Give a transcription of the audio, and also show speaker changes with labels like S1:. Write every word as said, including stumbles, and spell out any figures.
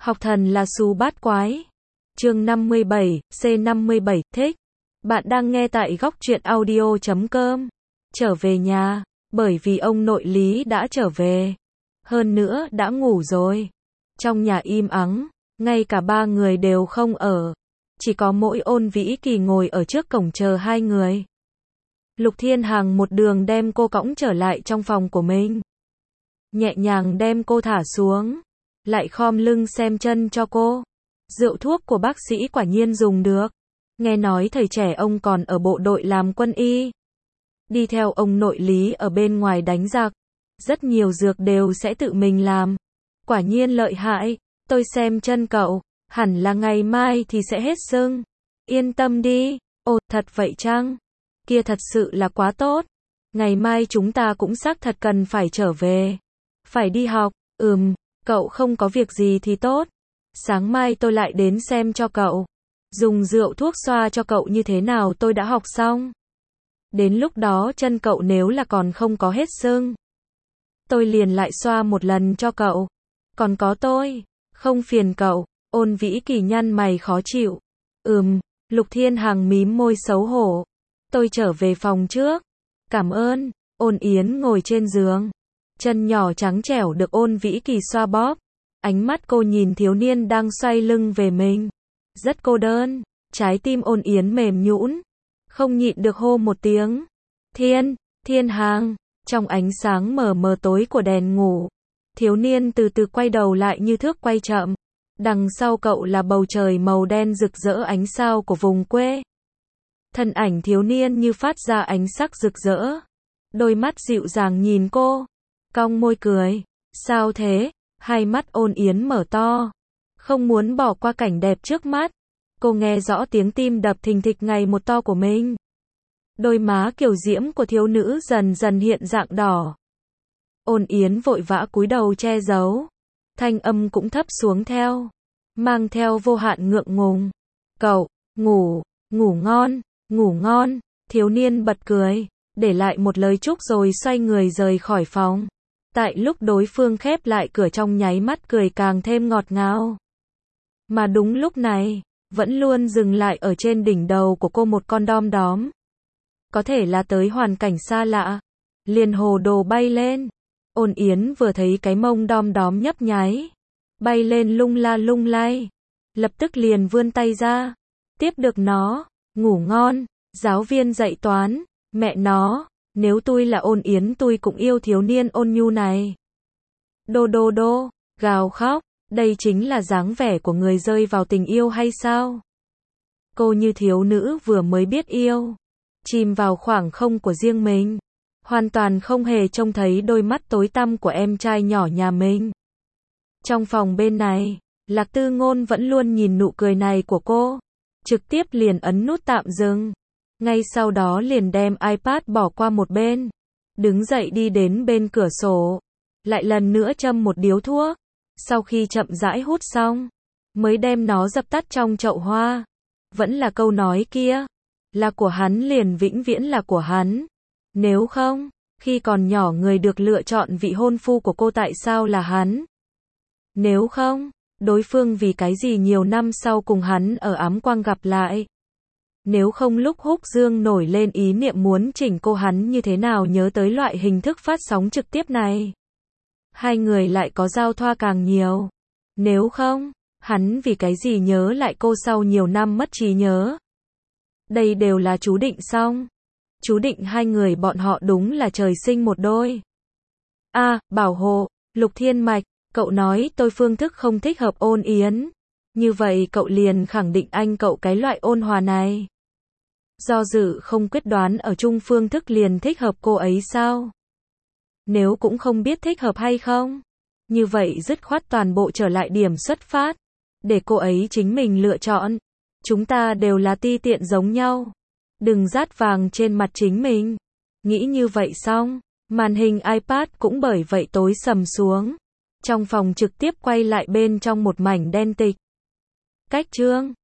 S1: Học thần là xù bát quái. Chương năm mươi bảy, C năm mươi bảy, thích. Bạn đang nghe tại góc truyện audio chấm com. Trở về nhà, bởi vì ông nội Lý đã trở về. Hơn nữa đã ngủ rồi. Trong nhà im ắng, ngay cả ba người đều không ở. Chỉ có mỗi Ôn Vĩ Kỳ ngồi ở trước cổng chờ hai người. Lục Thiên Hằng một đường đem cô cõng trở lại trong phòng của mình. Nhẹ nhàng đem cô thả xuống. Lại khom lưng xem chân cho cô. Rượu thuốc của bác sĩ quả nhiên dùng được. Nghe nói thời trẻ ông còn ở bộ đội làm quân y. Đi theo ông nội Lý ở bên ngoài đánh giặc. Rất nhiều dược đều sẽ tự mình làm. Quả nhiên lợi hại. Tôi xem chân cậu, hẳn là ngày mai thì sẽ hết sưng. Yên tâm đi. Ồ, thật vậy chăng? Kia thật sự là quá tốt. Ngày mai chúng ta cũng xác thật cần phải trở về. Phải đi học, ừm, cậu không có việc gì thì tốt. Sáng mai tôi lại đến xem cho cậu. Dùng rượu thuốc xoa cho cậu như thế nào tôi đã học xong. Đến lúc đó chân cậu nếu là còn không có hết sưng, tôi liền lại xoa một lần cho cậu. Còn có tôi, không phiền cậu. Ôn Vĩ Kỳ nhăn mày khó chịu. Ừm, Lục Thiên Hằng mím môi xấu hổ. Tôi trở về phòng trước. Cảm ơn. Ôn Yến ngồi trên giường. Chân nhỏ trắng trẻo được Ôn Vĩ Kỳ xoa bóp. Ánh mắt cô nhìn thiếu niên đang xoay lưng về mình. Rất cô đơn. Trái tim Ôn Yến mềm nhũn. Không nhịn được hô một tiếng. Thiên, Thiên Hằng. Trong ánh sáng mờ mờ tối của đèn ngủ. Thiếu niên từ từ quay đầu lại như thước quay chậm. Đằng sau cậu là bầu trời màu đen rực rỡ ánh sao của vùng quê. Thân ảnh thiếu niên như phát ra ánh sắc rực rỡ. Đôi mắt dịu dàng nhìn cô. Cong môi cười. Sao thế? Hai mắt Ôn Yến mở to. Không muốn bỏ qua cảnh đẹp trước mắt. Cô nghe rõ tiếng tim đập thình thịch ngày một to của mình. Đôi má kiều diễm của thiếu nữ dần dần hiện dạng đỏ. Ôn Yến vội vã cúi đầu che giấu. Thanh âm cũng thấp xuống theo. Mang theo vô hạn ngượng ngùng. Cậu, ngủ, ngủ ngon, ngủ ngon. Thiếu niên bật cười. Để lại một lời chúc rồi xoay người rời khỏi phòng. Tại lúc đối phương khép lại cửa trong nháy mắt cười càng thêm ngọt ngào. Mà đúng lúc này, vẫn luôn dừng lại ở trên đỉnh đầu của cô một con đom đóm. Có thể là tới hoàn cảnh xa lạ. Liền hồ đồ bay lên. Ôn Yến vừa thấy cái mông đom đóm nhấp nháy. Bay lên lung la lung lay. Lập tức liền vươn tay ra. Tiếp được nó. Ngủ ngon. Giáo viên dạy toán. Mẹ nó. Nếu tôi là Ôn Yến tôi cũng yêu thiếu niên ôn nhu này. Đô đô đô. Gào khóc. Đây chính là dáng vẻ của người rơi vào tình yêu hay sao? Cô như thiếu nữ vừa mới biết yêu. Chìm vào khoảng không của riêng mình. Hoàn toàn không hề trông thấy đôi mắt tối tăm của em trai nhỏ nhà mình. Trong phòng bên này, Lạc Tư Ngôn vẫn luôn nhìn nụ cười này của cô. Trực tiếp liền ấn nút tạm dừng. Ngay sau đó liền đem iPad bỏ qua một bên. Đứng dậy đi đến bên cửa sổ. Lại lần nữa châm một điếu thuốc. Sau khi chậm rãi hút xong, mới đem nó dập tắt trong chậu hoa. Vẫn là câu nói kia. Là của hắn liền vĩnh viễn là của hắn. Nếu không, khi còn nhỏ người được lựa chọn vị hôn phu của cô tại sao là hắn? Nếu không, đối phương vì cái gì nhiều năm sau cùng hắn ở ám quang gặp lại? Nếu không lúc Húc Dương nổi lên ý niệm muốn chỉnh cô hắn như thế nào nhớ tới loại hình thức phát sóng trực tiếp này? Hai người lại có giao thoa càng nhiều. Nếu không, hắn vì cái gì nhớ lại cô sau nhiều năm mất trí nhớ? Đây đều là chú định xong. Chú định hai người bọn họ đúng là trời sinh một đôi. A, à, bảo hộ, Lục Thiên Mạch, cậu nói tôi phương thức không thích hợp Ôn Yến. Như vậy cậu liền khẳng định anh cậu cái loại ôn hòa này. Do dự không quyết đoán ở chung phương thức liền thích hợp cô ấy sao? Nếu cũng không biết thích hợp hay không, như vậy dứt khoát toàn bộ trở lại điểm xuất phát. Để cô ấy chính mình lựa chọn. Chúng ta đều là ti tiện giống nhau. Đừng dát vàng trên mặt chính mình. Nghĩ như vậy xong, màn hình iPad cũng bởi vậy tối sầm xuống. Trong phòng trực tiếp quay lại bên trong một mảnh đen tịch. Cách chương